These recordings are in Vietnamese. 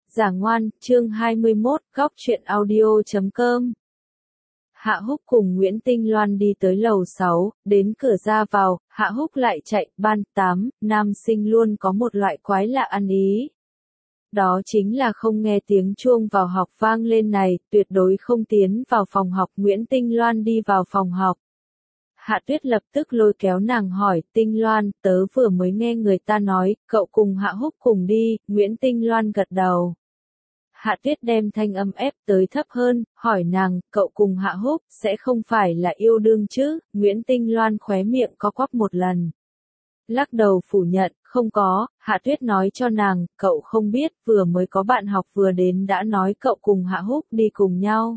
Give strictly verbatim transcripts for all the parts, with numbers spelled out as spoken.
Giả ngoan, chương hai mươi mốt, góc truyện audio chấm com. Hạ Húc cùng Nguyễn Tinh Loan đi tới lầu sáu, đến cửa ra vào, Hạ Húc lại chạy, ban tám, nam sinh luôn có một loại quái lạ ăn ý. Đó chính là không nghe tiếng chuông vào học vang lên này, tuyệt đối không tiến vào phòng học. Nguyễn Tinh Loan đi vào phòng học. Hạ Tuyết lập tức lôi kéo nàng hỏi, Tinh Loan, tớ vừa mới nghe người ta nói, cậu cùng Hạ Húc cùng đi. Nguyễn Tinh Loan gật đầu. Hạ Tuyết đem thanh âm ép tới thấp hơn, hỏi nàng, cậu cùng Hạ Húc, sẽ không phải là yêu đương chứ? Nguyễn Tinh Loan khóe miệng co quắp một lần. Lắc đầu phủ nhận, không có. Hạ Tuyết nói cho nàng, cậu không biết, vừa mới có bạn học vừa đến đã nói cậu cùng Hạ Húc đi cùng nhau.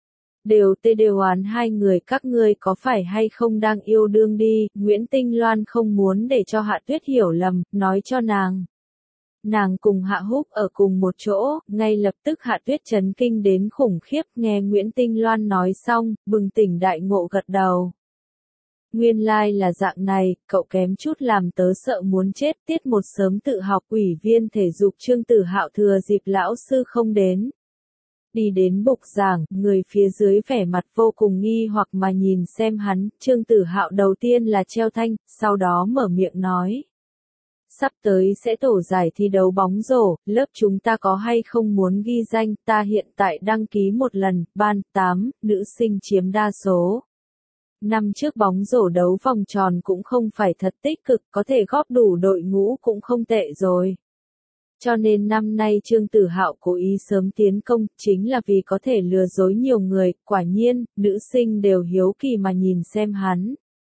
Đều tê đều oán hai người các ngươi có phải hay không đang yêu đương đi. Nguyễn Tinh Loan không muốn để cho Hạ Tuyết hiểu lầm, nói cho nàng. Nàng cùng Hạ Húc ở cùng một chỗ, ngay lập tức Hạ Tuyết chấn kinh đến khủng khiếp, nghe Nguyễn Tinh Loan nói xong, bừng tỉnh đại ngộ gật đầu. Nguyên lai là dạng này, cậu kém chút làm tớ sợ muốn chết. Tiết một sớm tự học, ủy viên thể dục Trương Tử Hạo thừa dịp lão sư không đến. Đi đến bục giảng, người phía dưới vẻ mặt vô cùng nghi hoặc mà nhìn xem hắn. Trương Tử Hạo đầu tiên là treo thanh, sau đó mở miệng nói. Sắp tới sẽ tổ giải thi đấu bóng rổ, lớp chúng ta có hay không muốn ghi danh, ta hiện tại đăng ký một lần, ban tám, nữ sinh chiếm đa số. Năm trước bóng rổ đấu vòng tròn cũng không phải thật tích cực, có thể góp đủ đội ngũ cũng không tệ rồi. Cho nên năm nay Trương Tử Hạo cố ý sớm tiến công, chính là vì có thể lừa dối nhiều người. Quả nhiên, nữ sinh đều hiếu kỳ mà nhìn xem hắn.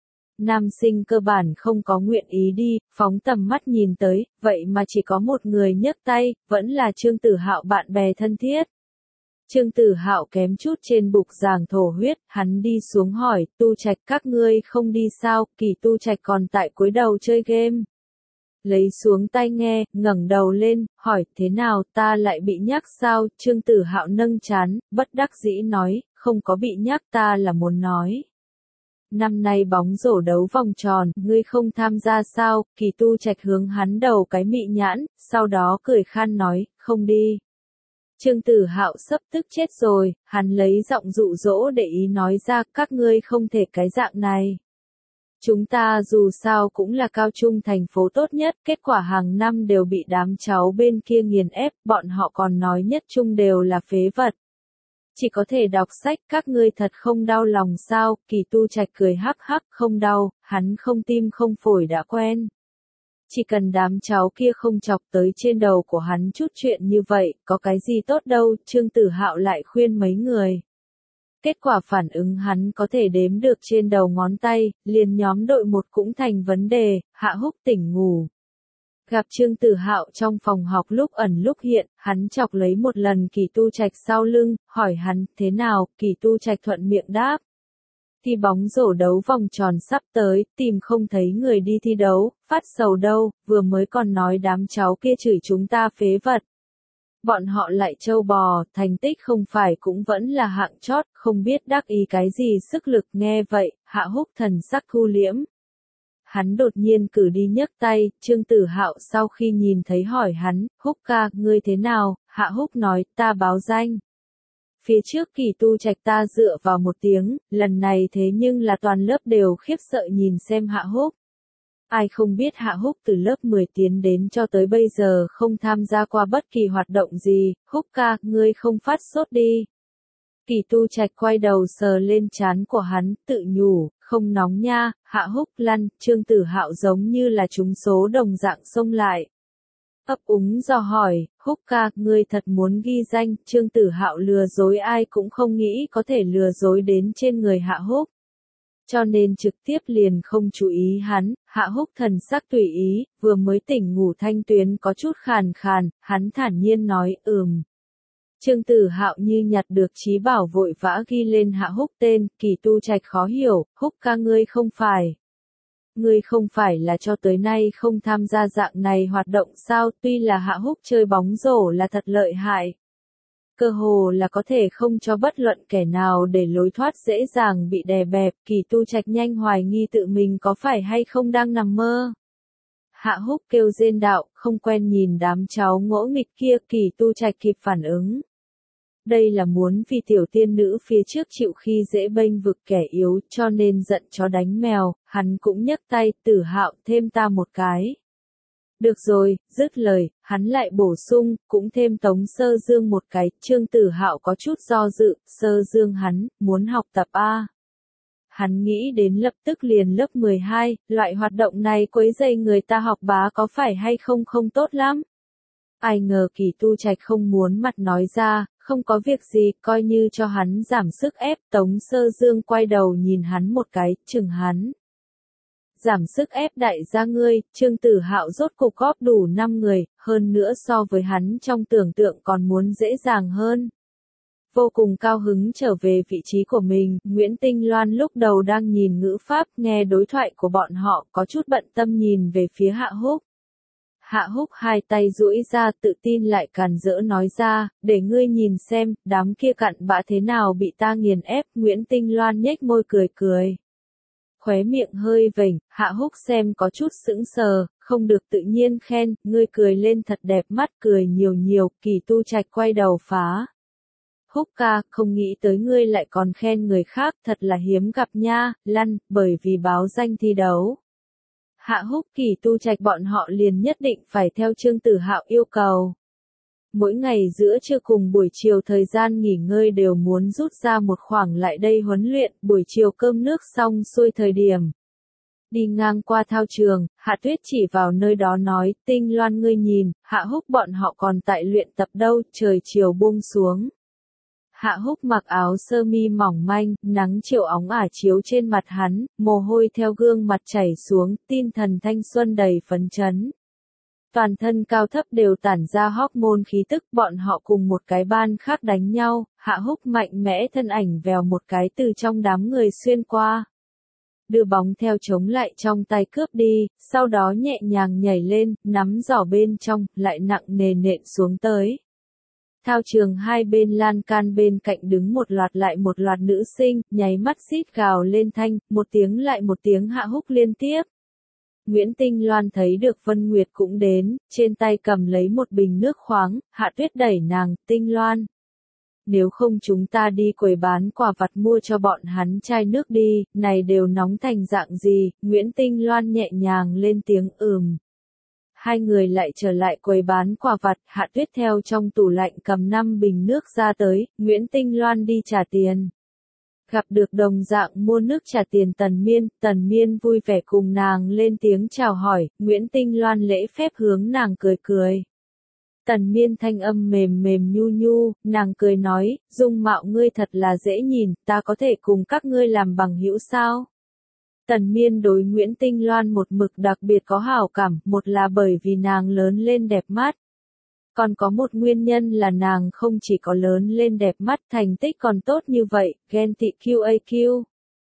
Nam sinh cơ bản không có nguyện ý đi, phóng tầm mắt nhìn tới, vậy mà chỉ có một người nhấc tay, vẫn là Trương Tử Hạo bạn bè thân thiết. Trương Tử Hạo kém chút trên bục giảng thổ huyết, hắn đi xuống hỏi, Tu Trạch các ngươi không đi sao? Kỳ Tu Trạch còn tại cuối đầu chơi game. Lấy xuống tai nghe, ngẩng đầu lên, hỏi, thế nào, ta lại bị nhắc sao? Trương Tử Hạo nâng trán, bất đắc dĩ nói, không có bị nhắc, ta là muốn nói. Năm nay bóng rổ đấu vòng tròn, ngươi không tham gia sao? Kỳ Tu Trạch hướng hắn đầu cái mị nhãn, sau đó cười khan nói, không đi. Trương Tử Hạo sắp tức chết rồi, hắn lấy giọng dụ dỗ để ý nói ra, các ngươi không thể cái dạng này. Chúng ta dù sao cũng là cao trung thành phố tốt nhất, kết quả hàng năm đều bị đám cháu bên kia nghiền ép, bọn họ còn nói nhất trung đều là phế vật. Chỉ có thể đọc sách, các ngươi thật không đau lòng sao? Kỳ Tu Trạch cười hắc hắc, không đau, hắn không tim không phổi đã quen. Chỉ cần đám cháu kia không chọc tới trên đầu của hắn chút chuyện như vậy, có cái gì tốt đâu. Trương Tử Hạo lại khuyên mấy người. Kết quả phản ứng hắn có thể đếm được trên đầu ngón tay, liền nhóm đội một cũng thành vấn đề. Hạ Húc tỉnh ngủ. Gặp Trương Tử Hạo trong phòng học lúc ẩn lúc hiện, hắn chọc lấy một lần Kỳ Tu Trạch sau lưng, hỏi hắn, thế nào? Kỳ Tu Trạch thuận miệng đáp. Thi bóng rổ đấu vòng tròn sắp tới, tìm không thấy người đi thi đấu, phát sầu đâu, vừa mới còn nói đám cháu kia chửi chúng ta phế vật. Bọn họ lại trâu bò, thành tích không phải cũng vẫn là hạng chót, không biết đắc ý cái gì sức lực. Nghe vậy, Hạ Húc thần sắc thu liễm. Hắn đột nhiên cử đi nhấc tay, Trương Tử Hạo sau khi nhìn thấy hỏi hắn, Húc ca, ngươi thế nào? Hạ Húc nói, ta báo danh. Phía trước Kỳ Tu Trạch ta dựa vào một tiếng, lần này thế nhưng là toàn lớp đều khiếp sợ nhìn xem Hạ Húc. Ai không biết Hạ Húc từ lớp mười tiến đến cho tới bây giờ không tham gia qua bất kỳ hoạt động gì. Húc ca, ngươi không phát sốt đi. Kỳ Tu Trạch quay đầu sờ lên trán của hắn, tự nhủ, không nóng nha. Hạ Húc lăn, Trương Tử Hạo giống như là trúng số đồng dạng xông lại. Ấp úng dò hỏi, Húc ca, ngươi thật muốn ghi danh? Trương Tử Hạo lừa dối ai cũng không nghĩ có thể lừa dối đến trên người Hạ Húc. Cho nên trực tiếp liền không chú ý hắn. Hạ Húc thần sắc tùy ý, vừa mới tỉnh ngủ thanh tuyến có chút khàn khàn, hắn thản nhiên nói, ừm. Trương Tử Hạo như nhặt được trí bảo vội vã ghi lên Hạ Húc tên. Kỳ Tu Trạch khó hiểu, Húc ca ngươi không phải. Ngươi không phải là cho tới nay không tham gia dạng này hoạt động sao? Tuy là Hạ Húc chơi bóng rổ là thật lợi hại. Cơ hồ là có thể không cho bất luận kẻ nào để lối thoát dễ dàng bị đè bẹp. Kỳ Tu Trạch nhanh hoài nghi tự mình có phải hay không đang nằm mơ. Hạ Húc kêu rên đạo, không quen nhìn đám cháu ngỗ nghịch kia. Kỳ Tu Trạch kịp phản ứng. Đây là muốn vì tiểu tiên nữ phía trước chịu khi dễ bênh vực kẻ yếu cho nên giận chó đánh mèo, hắn cũng nhấc tay, Tử Hạo thêm ta một cái. Được rồi, dứt lời, hắn lại bổ sung, cũng thêm Tống Sơ Dương một cái. Trương Tử Hạo có chút do dự, Sơ Dương hắn, muốn học tập a. Hắn nghĩ đến lập tức liền lớp mười hai, loại hoạt động này quấy rầy người ta học bá có phải hay không không tốt lắm. Ai ngờ Kỳ Tu Trạch không muốn mặt nói ra, không có việc gì, coi như cho hắn giảm sức ép. Tống Sơ Dương quay đầu nhìn hắn một cái, chừng hắn. Giảm sức ép đại gia ngươi. Trương Tử Hạo rốt cục góp đủ năm người, hơn nữa so với hắn trong tưởng tượng còn muốn dễ dàng hơn. Vô cùng cao hứng trở về vị trí của mình, Nguyễn Tinh Loan lúc đầu đang nhìn ngữ pháp, nghe đối thoại của bọn họ, có chút bận tâm nhìn về phía Hạ Húc. Hạ Húc hai tay duỗi ra, tự tin lại càn rỡ nói ra, để ngươi nhìn xem, đám kia cặn bã thế nào bị ta nghiền ép. Nguyễn Tinh Loan nhếch môi cười cười. Khóe miệng hơi vểnh, Hạ Húc xem có chút sững sờ, không được tự nhiên khen, ngươi cười lên thật đẹp mắt, cười nhiều nhiều. Kỳ Tu Trạch quay đầu phá. Húc ca, không nghĩ tới ngươi lại còn khen người khác, thật là hiếm gặp nha, lăn, bởi vì báo danh thi đấu. Hạ Húc, Kỳ Tu Trạch bọn họ liền nhất định phải theo Trương Tử Hạo yêu cầu. Mỗi ngày giữa trưa cùng buổi chiều thời gian nghỉ ngơi đều muốn rút ra một khoảng lại đây huấn luyện, buổi chiều cơm nước xong xuôi thời điểm. Đi ngang qua thao trường, Hạ Tuyết chỉ vào nơi đó nói, Tinh Loan ngươi nhìn, Hạ Húc bọn họ còn tại luyện tập đâu, trời chiều buông xuống. Hạ Húc mặc áo sơ mi mỏng manh, nắng chiều óng ả chiếu trên mặt hắn, mồ hôi theo gương mặt chảy xuống, tinh thần thanh xuân đầy phấn chấn. Toàn thân cao thấp đều tản ra hormone khí tức, bọn họ cùng một cái ban khác đánh nhau, Hạ Húc mạnh mẽ thân ảnh vèo một cái từ trong đám người xuyên qua. Đưa bóng theo chống lại trong tay cướp đi, sau đó nhẹ nhàng nhảy lên, nắm giỏ bên trong, lại nặng nề nện xuống tới. Thao trường hai bên lan can bên cạnh đứng một loạt lại một loạt nữ sinh, nháy mắt xít gào lên thanh, một tiếng lại một tiếng Hạ Húc liên tiếp. Nguyễn Tinh Loan thấy được Vân Nguyệt cũng đến, trên tay cầm lấy một bình nước khoáng, Hạ Tuyết đẩy nàng, Tinh Loan. Nếu không chúng ta đi quầy bán quà vặt mua cho bọn hắn chai nước đi, này đều nóng thành dạng gì. Nguyễn Tinh Loan nhẹ nhàng lên tiếng ừm. Hai người lại trở lại quầy bán quà vặt, Hạ Tuyết theo trong tủ lạnh cầm năm bình nước ra tới, Nguyễn Tinh Loan đi trả tiền. Gặp được đồng dạng mua nước trả tiền Tần Miên, Tần Miên vui vẻ cùng nàng lên tiếng chào hỏi, Nguyễn Tinh Loan lễ phép hướng nàng cười cười. Tần Miên thanh âm mềm mềm nhu nhu, nàng cười nói, dung mạo ngươi thật là dễ nhìn, ta có thể cùng các ngươi làm bằng hữu sao? Tần Miên đối Nguyễn Tinh Loan một mực đặc biệt có hảo cảm, một là bởi vì nàng lớn lên đẹp mắt. Còn có một nguyên nhân là nàng không chỉ có lớn lên đẹp mắt, thành tích còn tốt như vậy, ghen tị quy a quy.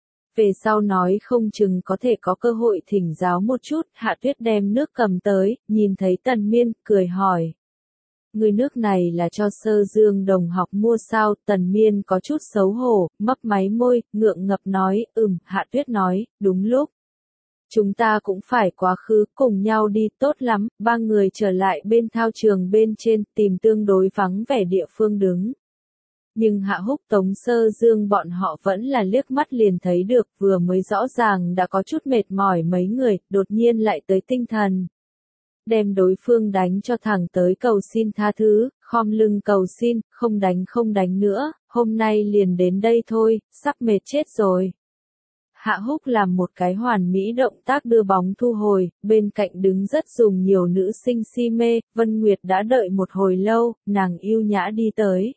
Về sau nói không chừng có thể có cơ hội thỉnh giáo một chút, Hạ Tuyết đem nước cầm tới, nhìn thấy Tần Miên, cười hỏi. Người nước này là cho Sơ Dương đồng học mua sao? Tần Miên có chút xấu hổ, mấp máy môi, ngượng ngập nói, ừm, Hạ Tuyết nói, đúng lúc. Chúng ta cũng phải quá khứ, cùng nhau đi, tốt lắm. Ba người trở lại bên thao trường bên trên, tìm tương đối vắng vẻ địa phương đứng. Nhưng Hạ Húc Tống Sơ Dương bọn họ vẫn là liếc mắt liền thấy được, vừa mới rõ ràng đã có chút mệt mỏi mấy người, đột nhiên lại tới tinh thần. Đem đối phương đánh cho thẳng tới cầu xin tha thứ, khom lưng cầu xin, không đánh không đánh nữa, hôm nay liền đến đây thôi, sắp mệt chết rồi. Hạ Húc làm một cái hoàn mỹ động tác đưa bóng thu hồi, bên cạnh đứng rất dùng nhiều nữ sinh si mê, Vân Nguyệt đã đợi một hồi lâu, nàng yêu nhã đi tới.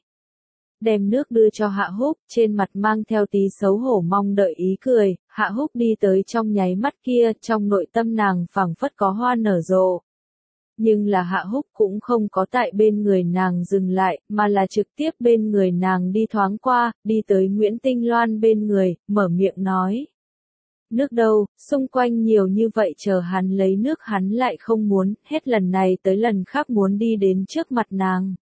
Đem nước đưa cho Hạ Húc, trên mặt mang theo tí xấu hổ mong đợi ý cười, Hạ Húc đi tới trong nháy mắt kia, trong nội tâm nàng phảng phất có hoa nở rộ. Nhưng là Hạ Húc cũng không có tại bên người nàng dừng lại, mà là trực tiếp bên người nàng đi thoáng qua, đi tới Nguyễn Tinh Loan bên người, mở miệng nói. Nước đâu, xung quanh nhiều như vậy chờ hắn lấy nước hắn lại không muốn, hết lần này tới lần khác muốn đi đến trước mặt nàng.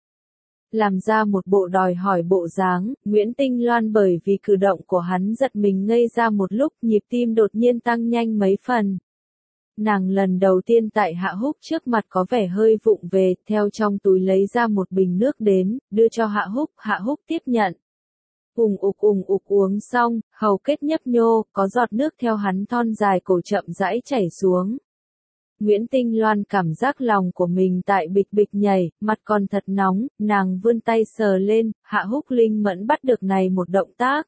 Làm ra một bộ đòi hỏi bộ dáng, Nguyễn Tinh Loan bởi vì cử động của hắn giật mình ngây ra một lúc, nhịp tim đột nhiên tăng nhanh mấy phần. Nàng lần đầu tiên tại Hạ Húc trước mặt có vẻ hơi vụng về, theo trong túi lấy ra một bình nước đến, đưa cho Hạ Húc, Hạ Húc tiếp nhận. Ùng ục ùng ục uống xong, hầu kết nhấp nhô, có giọt nước theo hắn thon dài cổ chậm rãi chảy xuống. Nguyễn Tinh Loan cảm giác lòng của mình tại bịch bịch nhảy, mặt còn thật nóng, nàng vươn tay sờ lên, Hạ Húc linh mẫn bắt được này một động tác.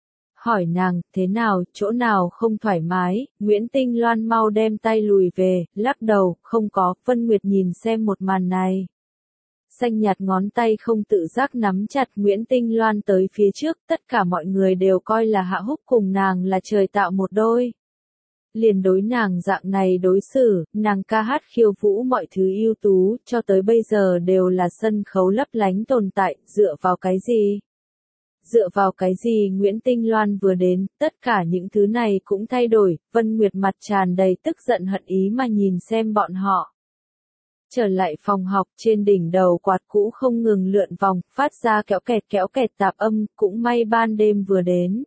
Hỏi nàng, thế nào, chỗ nào không thoải mái, Nguyễn Tinh Loan mau đem tay lùi về, lắc đầu, không có, Vân Nguyệt nhìn xem một màn này. Xanh nhạt ngón tay không tự giác nắm chặt Nguyễn Tinh Loan tới phía trước, tất cả mọi người đều coi là Hạ Húc cùng nàng là trời tạo một đôi. Liền đối nàng dạng này đối xử, nàng ca hát khiêu vũ mọi thứ ưu tú, cho tới bây giờ đều là sân khấu lấp lánh tồn tại, dựa vào cái gì? Dựa vào cái gì Nguyễn Tinh Loan vừa đến, tất cả những thứ này cũng thay đổi, Vân Nguyệt mặt tràn đầy tức giận hận ý mà nhìn xem bọn họ. Trở lại phòng học, trên đỉnh đầu quạt cũ không ngừng lượn vòng, phát ra kéo kẹt kéo kẹt tạp âm, cũng may ban đêm vừa đến.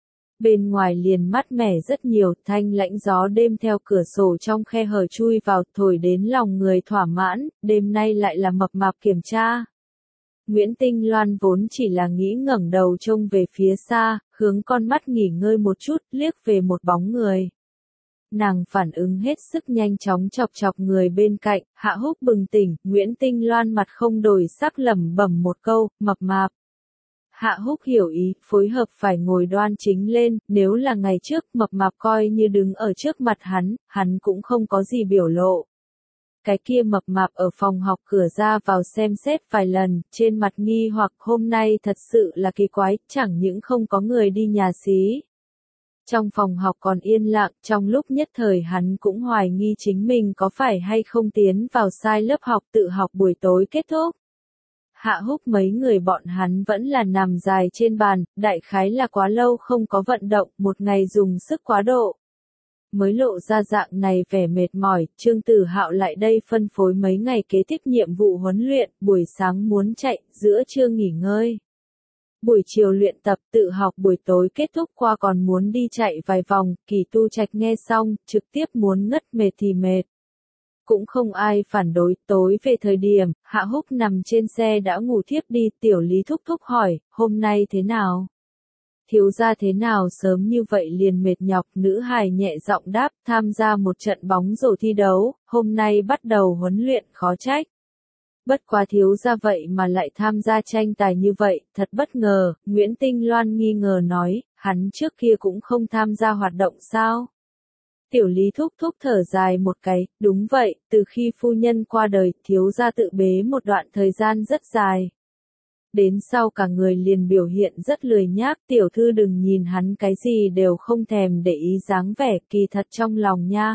Bên ngoài liền mát mẻ rất nhiều, thanh lãnh gió đêm theo cửa sổ trong khe hở chui vào, thổi đến lòng người thỏa mãn, đêm nay lại là mập mạp kiểm tra. Nguyễn Tinh Loan vốn chỉ là nghĩ ngẩng đầu trông về phía xa, hướng con mắt nghỉ ngơi một chút, liếc về một bóng người. Nàng phản ứng hết sức nhanh chóng chọc chọc người bên cạnh, Hạ Húc bừng tỉnh, Nguyễn Tinh Loan mặt không đổi sắc lẩm bẩm một câu, mập mạp. Hạ Húc hiểu ý, phối hợp phải ngồi đoan chính lên, nếu là ngày trước mập mạp coi như đứng ở trước mặt hắn, hắn cũng không có gì biểu lộ. Cái kia mập mạp ở phòng học cửa ra vào xem xét vài lần, trên mặt nghi hoặc hôm nay thật sự là kỳ quái, chẳng những không có người đi nhà xí. Trong phòng học còn yên lặng, trong lúc nhất thời hắn cũng hoài nghi chính mình có phải hay không tiến vào sai lớp học tự học buổi tối kết thúc. Hạ Húc mấy người bọn hắn vẫn là nằm dài trên bàn, đại khái là quá lâu không có vận động, một ngày dùng sức quá độ. Mới lộ ra dạng này vẻ mệt mỏi, Trương Tử Hạo lại đây phân phối mấy ngày kế tiếp nhiệm vụ huấn luyện, buổi sáng muốn chạy, giữa trưa nghỉ ngơi. Buổi chiều luyện tập tự học buổi tối kết thúc qua còn muốn đi chạy vài vòng, Kỳ Tu Trạch nghe xong, trực tiếp muốn ngất mệt thì mệt. Cũng không ai phản đối, tối về thời điểm, Hạ Húc nằm trên xe đã ngủ thiếp đi, Tiểu Lý thúc thúc hỏi, hôm nay thế nào? Thiếu gia thế nào sớm như vậy liền mệt nhọc, nữ hài nhẹ giọng đáp, tham gia một trận bóng rổ thi đấu, hôm nay bắt đầu huấn luyện, khó trách. Bất quá thiếu gia vậy mà lại tham gia tranh tài như vậy, thật bất ngờ, Nguyễn Tinh Loan nghi ngờ nói, hắn trước kia cũng không tham gia hoạt động sao? Tiểu Lý thúc thúc thở dài một cái, đúng vậy, từ khi phu nhân qua đời, thiếu gia tự bế một đoạn thời gian rất dài. Đến sau cả người liền biểu hiện rất lười nhác, tiểu thư đừng nhìn hắn cái gì đều không thèm để ý dáng vẻ, kỳ thật trong lòng nha.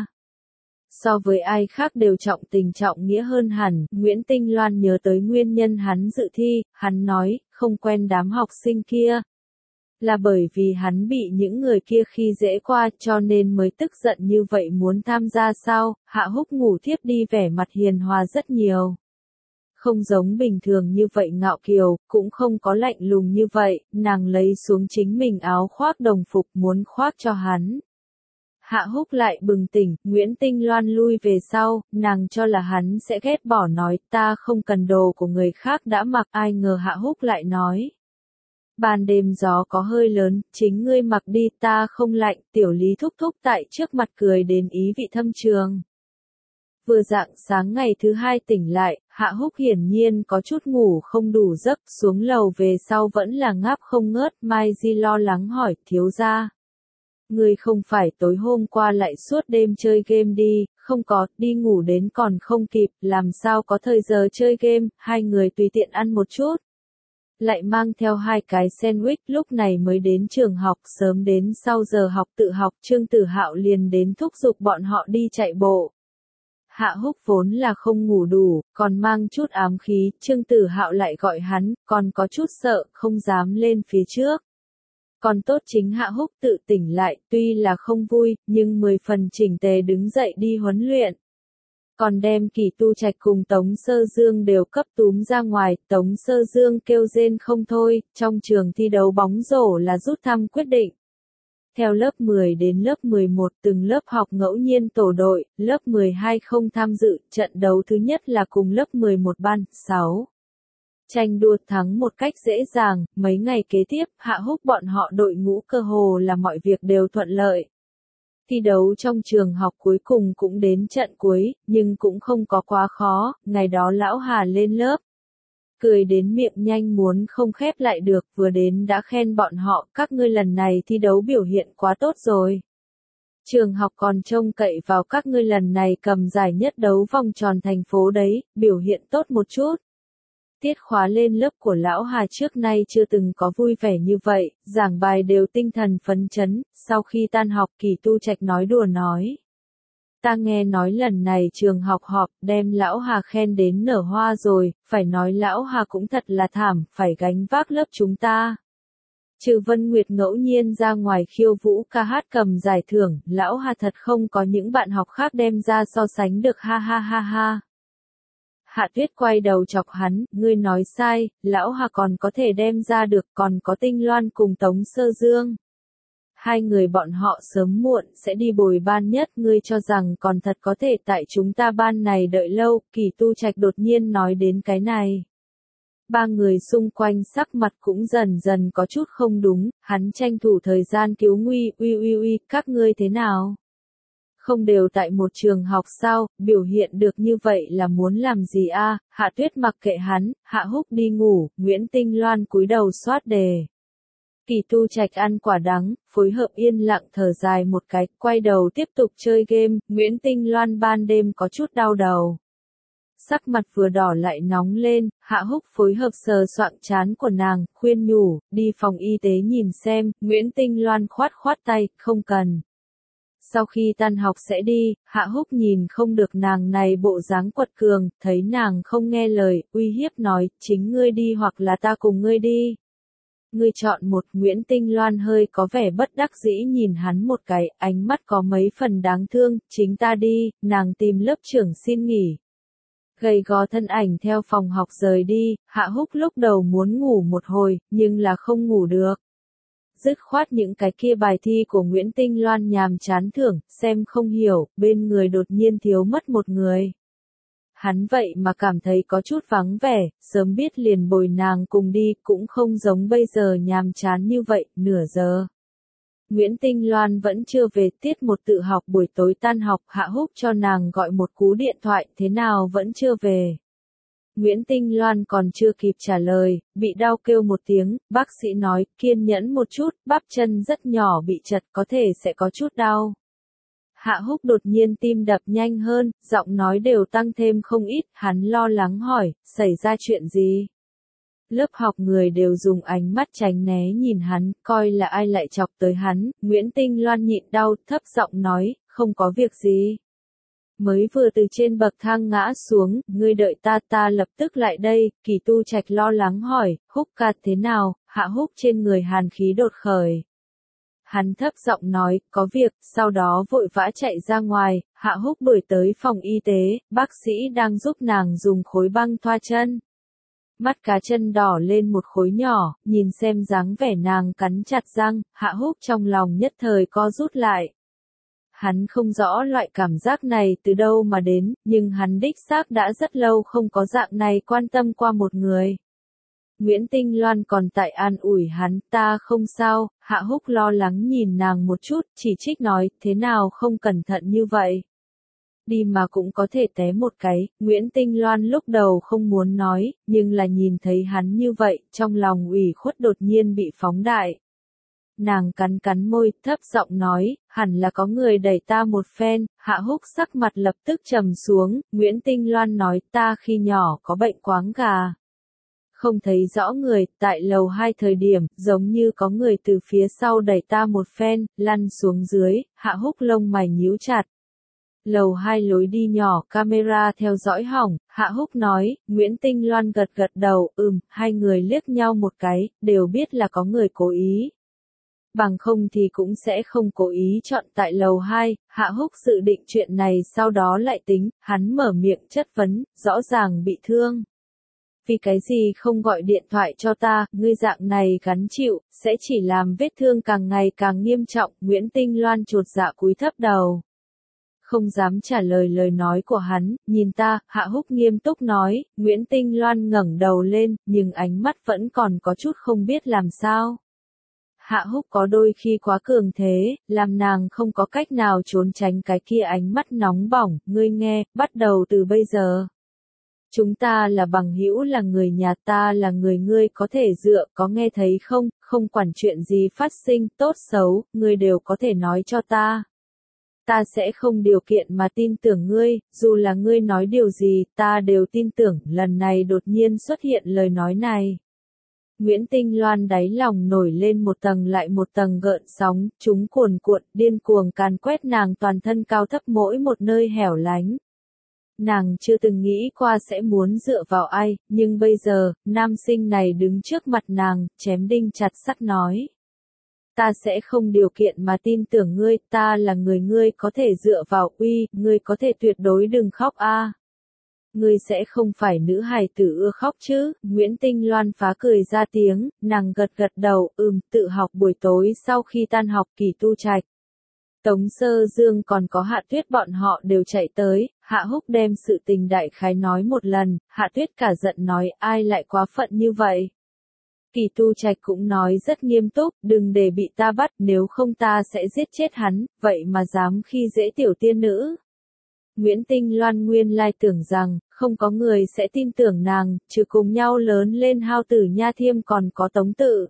So với ai khác đều trọng tình trọng nghĩa hơn hẳn, Nguyễn Tinh Loan nhớ tới nguyên nhân hắn dự thi, hắn nói, không quen đám học sinh kia. Là bởi vì hắn bị những người kia khi dễ qua cho nên mới tức giận như vậy muốn tham gia sao, Hạ Húc ngủ thiếp đi vẻ mặt hiền hòa rất nhiều. Không giống bình thường như vậy ngạo kiều, cũng không có lạnh lùng như vậy, nàng lấy xuống chính mình áo khoác đồng phục muốn khoác cho hắn. Hạ Húc lại bừng tỉnh, Nguyễn Tinh Loan lui về sau, nàng cho là hắn sẽ ghét bỏ nói, ta không cần đồ của người khác đã mặc, ai ngờ Hạ Húc lại nói. Ban đêm gió có hơi lớn, chính ngươi mặc đi, ta không lạnh, Tiểu Lý thúc thúc tại trước mặt cười đến ý vị thâm trường. Vừa rạng sáng ngày thứ hai tỉnh lại, Hạ Húc hiển nhiên có chút ngủ không đủ giấc, xuống lầu về sau vẫn là ngáp không ngớt, Mai Di lo lắng hỏi, thiếu gia. Ngươi không phải tối hôm qua lại suốt đêm chơi game đi, không có, đi ngủ đến còn không kịp, làm sao có thời giờ chơi game, hai người tùy tiện ăn một chút. Lại mang theo hai cái sandwich, lúc này mới đến trường học, sớm đến sau giờ học tự học, Trương Tử Hạo liền đến thúc giục bọn họ đi chạy bộ. Hạ Húc vốn là không ngủ đủ, còn mang chút ám khí, Trương Tử Hạo lại gọi hắn, còn có chút sợ, không dám lên phía trước. Còn tốt chính Hạ Húc tự tỉnh lại, tuy là không vui, nhưng mười phần chỉnh tề đứng dậy đi huấn luyện. Còn đem Kỳ Tu Trạch cùng Tống Sơ Dương đều cấp túm ra ngoài, Tống Sơ Dương kêu rên không thôi, trong trường thi đấu bóng rổ là rút thăm quyết định. theo lớp mười đến lớp mười một từng lớp học ngẫu nhiên tổ đội, lớp mười hai không tham dự, trận đấu thứ nhất là cùng lớp mười một ban sáu. Tranh đua thắng một cách dễ dàng, mấy ngày kế tiếp, Hạ Húc bọn họ đội ngũ cơ hồ là mọi việc đều thuận lợi. Thi đấu trong trường học cuối cùng cũng đến trận cuối, nhưng cũng không có quá khó, ngày đó Lão Hà lên lớp. Cười đến miệng nhanh muốn không khép lại được, vừa đến đã khen bọn họ, các ngươi lần này thi đấu biểu hiện quá tốt rồi. Trường học còn trông cậy vào các ngươi lần này cầm giải nhất đấu vòng tròn thành phố đấy, biểu hiện tốt một chút. Tiết khóa lên lớp của Lão Hà trước nay chưa từng có vui vẻ như vậy, giảng bài đều tinh thần phấn chấn, sau khi tan học Kỳ Tu Trạch nói đùa nói. Ta nghe nói lần này trường học họp đem Lão Hà khen đến nở hoa rồi, phải nói Lão Hà cũng thật là thảm, phải gánh vác lớp chúng ta. Trừ Vân Nguyệt ngẫu nhiên ra ngoài khiêu vũ ca hát cầm giải thưởng, Lão Hà thật không có những bạn học khác đem ra so sánh được ha ha ha ha. Hạ Tuyết quay đầu chọc hắn, ngươi nói sai, Lão Hà còn có thể đem ra được, còn có Tinh Loan cùng Tống Sơ Dương. Hai người bọn họ sớm muộn sẽ đi bồi ban nhất, ngươi cho rằng còn thật có thể tại chúng ta ban này đợi lâu, Kỳ Tu Trạch đột nhiên nói đến cái này. Ba người xung quanh sắc mặt cũng dần dần có chút không đúng, hắn tranh thủ thời gian cứu nguy, uy uy uy, các ngươi thế nào? Không đều tại một trường học sao, biểu hiện được như vậy là muốn làm gì a? Hạ Tuyết mặc kệ hắn, Hạ Húc đi ngủ, Nguyễn Tinh Loan cúi đầu soát đề. Kỳ Tu Trạch ăn quả đắng, phối hợp yên lặng thở dài một cái, quay đầu tiếp tục chơi game, Nguyễn Tinh Loan ban đêm có chút đau đầu. Sắc mặt vừa đỏ lại nóng lên, Hạ Húc phối hợp sờ soạng trán của nàng, khuyên nhủ, đi phòng y tế nhìn xem, Nguyễn Tinh Loan khoát khoát tay, không cần. Sau khi tan học sẽ đi, Hạ Húc nhìn không được nàng này bộ dáng quật cường, thấy nàng không nghe lời, uy hiếp nói, chính ngươi đi hoặc là ta cùng ngươi đi. Ngươi chọn một. Nguyễn Tinh Loan hơi có vẻ bất đắc dĩ nhìn hắn một cái, ánh mắt có mấy phần đáng thương, chính ta đi, nàng tìm lớp trưởng xin nghỉ. Gầy gò thân ảnh theo phòng học rời đi, Hạ Húc lúc đầu muốn ngủ một hồi, nhưng là không ngủ được. Dứt khoát những cái kia bài thi của Nguyễn Tinh Loan nhàm chán thưởng, xem không hiểu, bên người đột nhiên thiếu mất một người. Hắn vậy mà cảm thấy có chút vắng vẻ, sớm biết liền bồi nàng cùng đi, cũng không giống bây giờ nhàm chán như vậy, nửa giờ. Nguyễn Tinh Loan vẫn chưa về, tiết một tự học buổi tối tan học, Hạ Húc cho nàng gọi một cú điện thoại, thế nào vẫn chưa về. Nguyễn Tinh Loan còn chưa kịp trả lời, bị đau kêu một tiếng, bác sĩ nói, kiên nhẫn một chút, bắp chân rất nhỏ bị chật có thể sẽ có chút đau. Hạ Húc đột nhiên tim đập nhanh hơn, giọng nói đều tăng thêm không ít, hắn lo lắng hỏi, xảy ra chuyện gì? Lớp học người đều dùng ánh mắt tránh né nhìn hắn, coi là ai lại chọc tới hắn, Nguyễn Tinh Loan nhịn đau, thấp giọng nói, không có việc gì. Mới vừa từ trên bậc thang ngã xuống, ngươi đợi ta ta lập tức lại đây, Kỳ Tu Trạch lo lắng hỏi, Húc ca thế nào, Hạ Húc trên người hàn khí đột khởi. Hắn thấp giọng nói, có việc, sau đó vội vã chạy ra ngoài, Hạ Húc đuổi tới phòng y tế, bác sĩ đang giúp nàng dùng khối băng thoa chân. Mắt cá chân đỏ lên một khối nhỏ, nhìn xem dáng vẻ nàng cắn chặt răng, Hạ Húc trong lòng nhất thời co rút lại. Hắn không rõ loại cảm giác này từ đâu mà đến, nhưng hắn đích xác đã rất lâu không có dạng này quan tâm qua một người. Nguyễn Tinh Loan còn tại an ủi hắn, ta không sao, Hạ Húc lo lắng nhìn nàng một chút, chỉ trích nói, thế nào không cẩn thận như vậy. Đi mà cũng có thể té một cái, Nguyễn Tinh Loan lúc đầu không muốn nói, nhưng là nhìn thấy hắn như vậy, trong lòng ủy khuất đột nhiên bị phóng đại. Nàng cắn cắn môi, thấp giọng nói, hẳn là có người đẩy ta một phen, Hạ Húc sắc mặt lập tức trầm xuống, Nguyễn Tinh Loan nói, ta khi nhỏ có bệnh quáng gà. Không thấy rõ người, tại lầu hai thời điểm, giống như có người từ phía sau đẩy ta một phen, lăn xuống dưới, Hạ Húc lông mày nhíu chặt. Lầu hai lối đi nhỏ, camera theo dõi hỏng, Hạ Húc nói, Nguyễn Tinh Loan gật gật đầu, ừm, hai người liếc nhau một cái, đều biết là có người cố ý. Bằng không thì cũng sẽ không cố ý chọn tại lầu hai, Hạ Húc dự định chuyện này sau đó lại tính, hắn mở miệng chất vấn, rõ ràng bị thương. vì cái gì không gọi điện thoại cho ta, ngươi dạng này gắn chịu, sẽ chỉ làm vết thương càng ngày càng nghiêm trọng, Nguyễn Tinh Loan chột dạ cúi thấp đầu. Không dám trả lời lời nói của hắn, nhìn ta, Hạ Húc nghiêm túc nói, Nguyễn Tinh Loan ngẩng đầu lên, nhưng ánh mắt vẫn còn có chút không biết làm sao. Hạ Húc có đôi khi quá cường thế, làm nàng không có cách nào trốn tránh cái kia ánh mắt nóng bỏng, ngươi nghe, bắt đầu từ bây giờ. Chúng ta là bằng hữu, là người nhà, ta là người ngươi có thể dựa, có nghe thấy không, không quản chuyện gì phát sinh, tốt xấu, ngươi đều có thể nói cho ta. Ta sẽ không điều kiện mà tin tưởng ngươi, dù là ngươi nói điều gì, ta đều tin tưởng, lần này đột nhiên xuất hiện lời nói này. Nguyễn Tinh Loan đáy lòng nổi lên một tầng lại một tầng gợn sóng, chúng cuồn cuộn, điên cuồng càn quét nàng toàn thân cao thấp mỗi một nơi hẻo lánh. Nàng chưa từng nghĩ qua sẽ muốn dựa vào ai, nhưng bây giờ, nam sinh này đứng trước mặt nàng, chém đinh chặt sắt nói. Ta sẽ không điều kiện mà tin tưởng ngươi, ta là người ngươi có thể dựa vào, uy, ngươi có thể tuyệt đối đừng khóc a. Ngươi sẽ không phải nữ hài tử ưa khóc chứ, Nguyễn Tinh Loan phá cười ra tiếng, nàng gật gật đầu, ừm, tự học buổi tối sau khi tan học Kỳ Tu Trạch. Tống Sơ Dương còn có Hạ Tuyết bọn họ đều chạy tới, Hạ Húc đem sự tình đại khái nói một lần, Hạ Tuyết cả giận nói ai lại quá phận như vậy. Kỳ Tu Trạch cũng nói rất nghiêm túc, đừng để bị ta bắt, nếu không ta sẽ giết chết hắn, vậy mà dám khi dễ tiểu tiên nữ. Nguyễn Tinh Loan nguyên lai tưởng rằng, không có người sẽ tin tưởng nàng, trừ cùng nhau lớn lên Hao Tử Nha Thiêm còn có Tống Tự.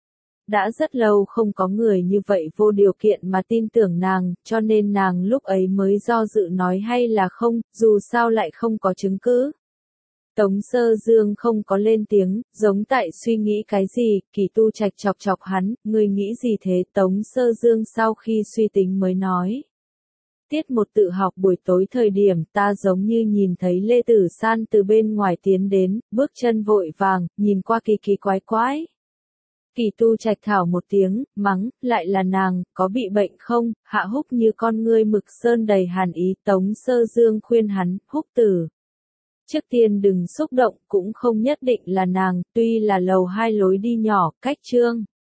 Đã rất lâu không có người như vậy vô điều kiện mà tin tưởng nàng, cho nên nàng lúc ấy mới do dự nói hay là không, dù sao lại không có chứng cứ. Tống Sơ Dương không có lên tiếng, giống tại suy nghĩ cái gì, Kỳ Tu Trạch chọc chọc hắn, ngươi nghĩ gì thế? Tống Sơ Dương sau khi suy tính mới nói. Tiết một tự học buổi tối thời điểm ta giống như nhìn thấy Lê Tử San từ bên ngoài tiến đến, bước chân vội vàng, nhìn qua kỳ kỳ quái quái. Kỳ Tu Trạch thảo một tiếng, mắng, lại là nàng, có bị bệnh không? Hạ Húc như con ngươi mực sơn đầy hàn ý, Tống Sơ Dương khuyên hắn, Húc tử. Trước tiên đừng xúc động, cũng không nhất định là nàng, tuy là lầu hai lối đi nhỏ, cách Trương